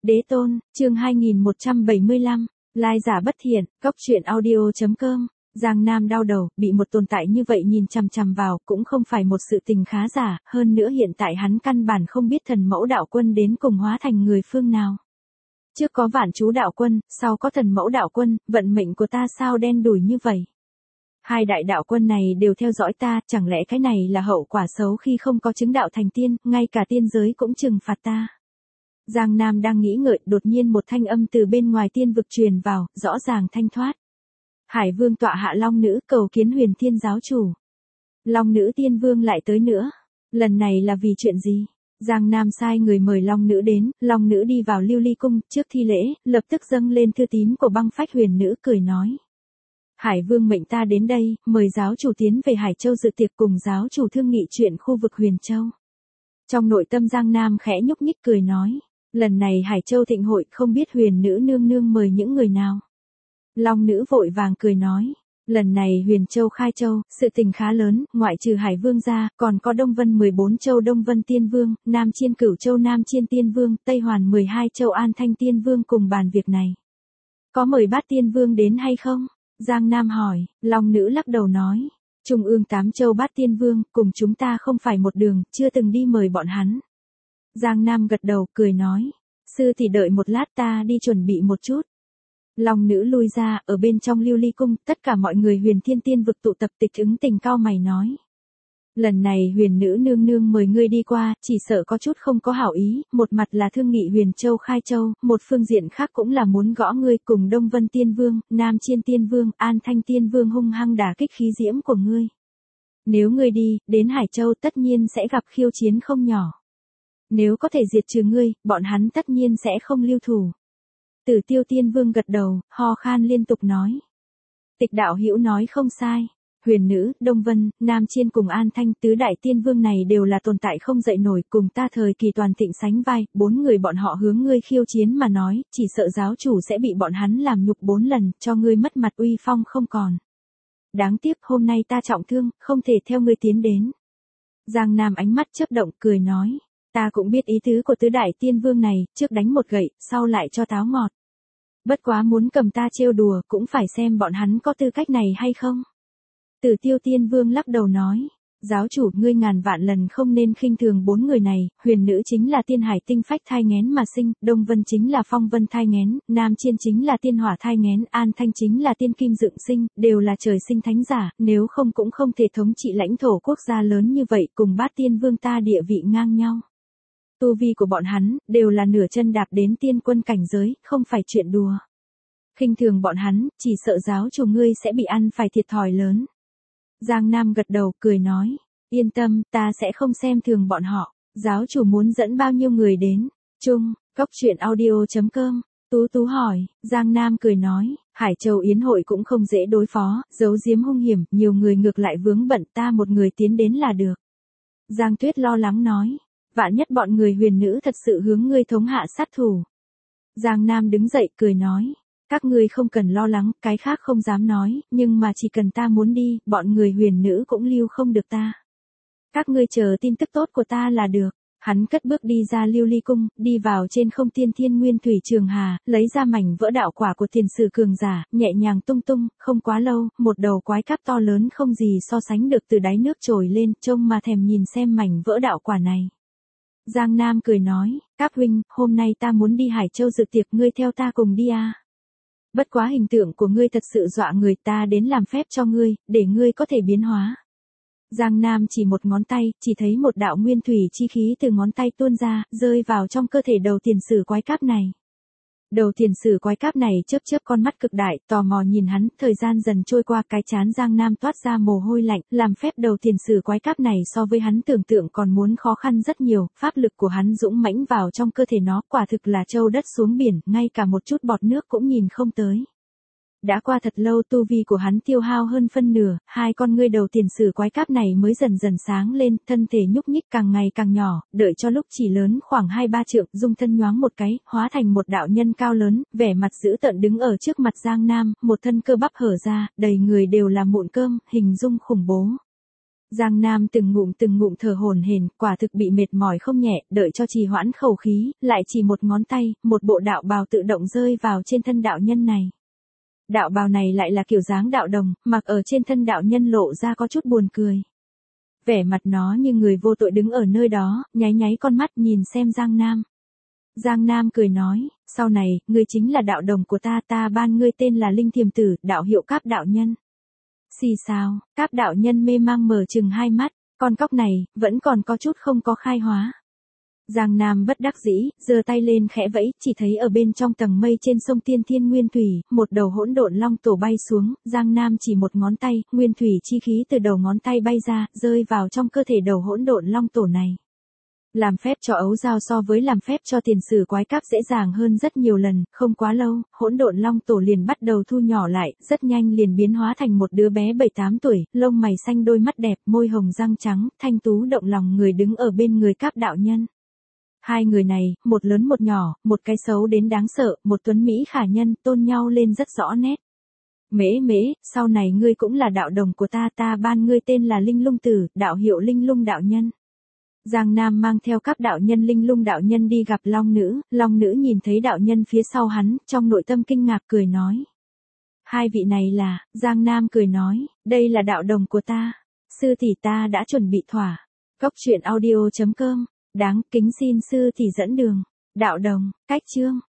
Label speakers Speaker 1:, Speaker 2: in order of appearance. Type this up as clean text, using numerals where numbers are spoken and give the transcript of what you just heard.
Speaker 1: Đế tôn, chương 2175, lai giả bất thiện, cóc truyện audio.com. Giang Nam đau đầu, bị một tồn tại như vậy nhìn chằm chằm vào, cũng không phải một sự tình khá giả, hơn nữa hiện tại hắn căn bản không biết thần mẫu đạo quân đến cùng hóa thành người phương nào. Trước có vạn chú đạo quân, sau có thần mẫu đạo quân, vận mệnh của ta sao đen đủi như vậy? Hai đại đạo quân này đều theo dõi ta, chẳng lẽ cái này là hậu quả xấu khi không có chứng đạo thành tiên, ngay cả tiên giới cũng trừng phạt ta. Giang Nam đang nghĩ ngợi, đột nhiên một thanh âm từ bên ngoài tiên vực truyền vào, rõ ràng thanh thoát. Hải Vương tọa hạ Long Nữ cầu kiến Huyền Thiên giáo chủ. Long Nữ Tiên Vương lại tới nữa. Lần này là vì chuyện gì? Giang Nam sai người mời Long Nữ đến, Long Nữ đi vào Lưu Ly Cung, trước thi lễ, lập tức dâng lên thư tín của Băng Phách Huyền Nữ cười nói. Hải Vương mệnh ta đến đây, mời giáo chủ tiến về Hải Châu dự tiệc cùng giáo chủ thương nghị chuyện khu vực Huyền Châu. Trong nội tâm Giang Nam khẽ nhúc nhích cười nói. Lần này Hải Châu thịnh hội không biết Huyền Nữ nương nương mời những người nào. Long Nữ vội vàng cười nói. Lần này Huyền Châu khai châu, sự tình khá lớn, ngoại trừ Hải Vương ra, còn có Đông Vân 14 châu Đông Vân Tiên Vương, Nam Chiên Cửu Châu Nam Chiên Tiên Vương, Tây Hoàn 12 châu An Thanh Tiên Vương cùng bàn việc này. Có mời Bát Tiên Vương đến hay không? Giang Nam hỏi, Long Nữ lắc đầu nói. Trung ương 8 châu Bát Tiên Vương, cùng chúng ta không phải một đường, chưa từng đi mời bọn hắn. Giang Nam gật đầu, cười nói. Sư thì đợi một lát ta đi chuẩn bị một chút. Long Nữ lui ra, ở bên trong Lưu Ly Cung, tất cả mọi người Huyền Thiên Tiên vực tụ tập Tịch ứng tình cao mày nói. Lần này Huyền Nữ nương nương mời ngươi đi qua, chỉ sợ có chút không có hảo ý, một mặt là thương nghị Huyền Châu khai châu, một phương diện khác cũng là muốn gõ ngươi cùng Đông Vân Tiên Vương, Nam Chiên Tiên Vương, An Thanh Tiên Vương hung hăng đả kích khí diễm của ngươi. Nếu ngươi đi, đến Hải Châu tất nhiên sẽ gặp khiêu chiến không nhỏ. Nếu có thể diệt trừ ngươi, bọn hắn tất nhiên sẽ không lưu thủ. Tử Tiêu Tiên Vương gật đầu, ho khan liên tục nói. Tịch đạo hữu nói không sai. Huyền Nữ, Đông Vân, Nam Chiên cùng An Thanh tứ đại tiên vương này đều là tồn tại không dậy nổi cùng ta thời kỳ toàn thịnh sánh vai, 4 người bọn họ hướng ngươi khiêu chiến mà nói, chỉ sợ giáo chủ sẽ bị bọn hắn làm nhục 4 lần, cho ngươi mất mặt uy phong không còn. Đáng tiếc hôm nay ta trọng thương, không thể theo ngươi tiến đến. Giang Nam ánh mắt chớp động cười nói. Ta cũng biết ý tứ của tứ đại tiên vương này, trước đánh một gậy, sau lại cho táo ngọt. Bất quá muốn cầm ta trêu đùa, cũng phải xem bọn hắn có tư cách này hay không. Tử Tiêu Tiên Vương lắc đầu nói. Giáo chủ, ngươi ngàn vạn lần không nên khinh thường 4 người này, Huyền Nữ chính là tiên hải tinh phách thai nghén mà sinh, Đông Vân chính là phong vân thai nghén, Nam Chiên chính là tiên hỏa thai nghén, An Thanh chính là tiên kim dựng sinh, đều là trời sinh thánh giả, nếu không cũng không thể thống trị lãnh thổ quốc gia lớn như vậy, cùng Bát Tiên Vương ta địa vị ngang nhau. Tu vi của bọn hắn, đều là nửa chân đạp đến tiên quân cảnh giới, không phải chuyện đùa. Khinh thường bọn hắn, chỉ sợ giáo chủ ngươi sẽ bị ăn phải thiệt thòi lớn. Giang Nam gật đầu, cười nói. Yên tâm, ta sẽ không xem thường bọn họ. Giáo chủ muốn dẫn bao nhiêu người đến? Chung, cóc truyện audio.com. Tú hỏi, Giang Nam cười nói. Hải Châu Yến hội cũng không dễ đối phó, giấu giếm hung hiểm, nhiều người ngược lại vướng bận, ta một người tiến đến là được. Giang Tuyết lo lắng nói. Vạn nhất bọn người Huyền Nữ thật sự hướng ngươi thống hạ sát thủ. Giang Nam đứng dậy cười nói. Các ngươi không cần lo lắng, cái khác không dám nói, nhưng mà chỉ cần ta muốn đi, bọn người Huyền Nữ cũng lưu không được ta. Các ngươi chờ tin tức tốt của ta là được. Hắn cất bước đi ra Lưu Ly Cung, đi vào trên không tiên thiên nguyên thủy trường hà, lấy ra mảnh vỡ đạo quả của tiền sử cường giả, nhẹ nhàng tung tung, không quá lâu, một đầu quái cáp to lớn không gì so sánh được từ đáy nước trồi lên, trông mà thèm nhìn xem mảnh vỡ đạo quả này. Giang Nam cười nói, Cáp huynh, hôm nay ta muốn đi Hải Châu dự tiệc, ngươi theo ta cùng đi à. Bất quá hình tượng của ngươi thật sự dọa người, ta đến làm phép cho ngươi, để ngươi có thể biến hóa. Giang Nam chỉ một ngón tay, chỉ thấy một đạo nguyên thủy chi khí từ ngón tay tuôn ra, rơi vào trong cơ thể đầu tiền sử quái cáp này. Đầu tiền sử quái cáp này chớp chớp con mắt cực đại, tò mò nhìn hắn, thời gian dần trôi qua, cái trán Giang Nam toát ra mồ hôi lạnh, làm phép đầu tiền sử quái cáp này so với hắn tưởng tượng còn muốn khó khăn rất nhiều, pháp lực của hắn dũng mãnh vào trong cơ thể nó, quả thực là châu đất xuống biển, ngay cả một chút bọt nước cũng nhìn không tới. Đã qua thật lâu tu vi của hắn tiêu hao hơn phân nửa, hai con ngươi đầu tiền sử quái cáp này mới dần dần sáng lên, thân thể nhúc nhích càng ngày càng nhỏ, đợi cho lúc chỉ lớn khoảng 2-3 trượng, dung thân nhoáng một cái, hóa thành một đạo nhân cao lớn, vẻ mặt dữ tợn đứng ở trước mặt Giang Nam, một thân cơ bắp hở ra, đầy người đều là mụn cơm, hình dung khủng bố. Giang Nam từng ngụm thở hổn hển, quả thực bị mệt mỏi không nhẹ, đợi cho trì hoãn khẩu khí, lại chỉ một ngón tay, một bộ đạo bào tự động rơi vào trên thân đạo nhân này. Đạo bào này lại là kiểu dáng đạo đồng, mặc ở trên thân đạo nhân lộ ra có chút buồn cười. Vẻ mặt nó như người vô tội đứng ở nơi đó, nháy nháy con mắt nhìn xem Giang Nam. Giang Nam cười nói, sau này, ngươi chính là đạo đồng của ta ban ngươi tên là Linh Thiềm Tử, đạo hiệu Cáp đạo nhân. Xì sao, Cáp đạo nhân mê mang mở chừng hai mắt, con cóc này, vẫn còn có chút không có khai hóa. Giang Nam bất đắc dĩ, giơ tay lên khẽ vẫy, chỉ thấy ở bên trong tầng mây trên sông Tiên Thiên Nguyên Thủy, một đầu hỗn độn long tổ bay xuống, Giang Nam chỉ một ngón tay, nguyên thủy chi khí từ đầu ngón tay bay ra, rơi vào trong cơ thể đầu hỗn độn long tổ này. Làm phép cho ấu dao so với làm phép cho tiền sử quái cáp dễ dàng hơn rất nhiều lần, không quá lâu, hỗn độn long tổ liền bắt đầu thu nhỏ lại, rất nhanh liền biến hóa thành một đứa bé 7-8 tuổi, lông mày xanh đôi mắt đẹp, môi hồng răng trắng, thanh tú động lòng người đứng ở bên người Cáp đạo nhân. Hai người này, một lớn một nhỏ, một cái xấu đến đáng sợ, một tuấn Mỹ khả nhân, tôn nhau lên rất rõ nét. Mễ, sau này ngươi cũng là đạo đồng của ta ban ngươi tên là Linh Lung Tử, đạo hiệu Linh Lung đạo nhân. Giang Nam mang theo Cáp đạo nhân Linh Lung đạo nhân đi gặp Long Nữ nhìn thấy đạo nhân phía sau hắn, trong nội tâm kinh ngạc cười nói. Hai vị này là, Giang Nam cười nói, đây là đạo đồng của ta, sư tỷ ta đã chuẩn bị thỏa. Cốc truyện audio.com, đáng kính xin sư tỷ dẫn đường, đạo đồng, cách chương.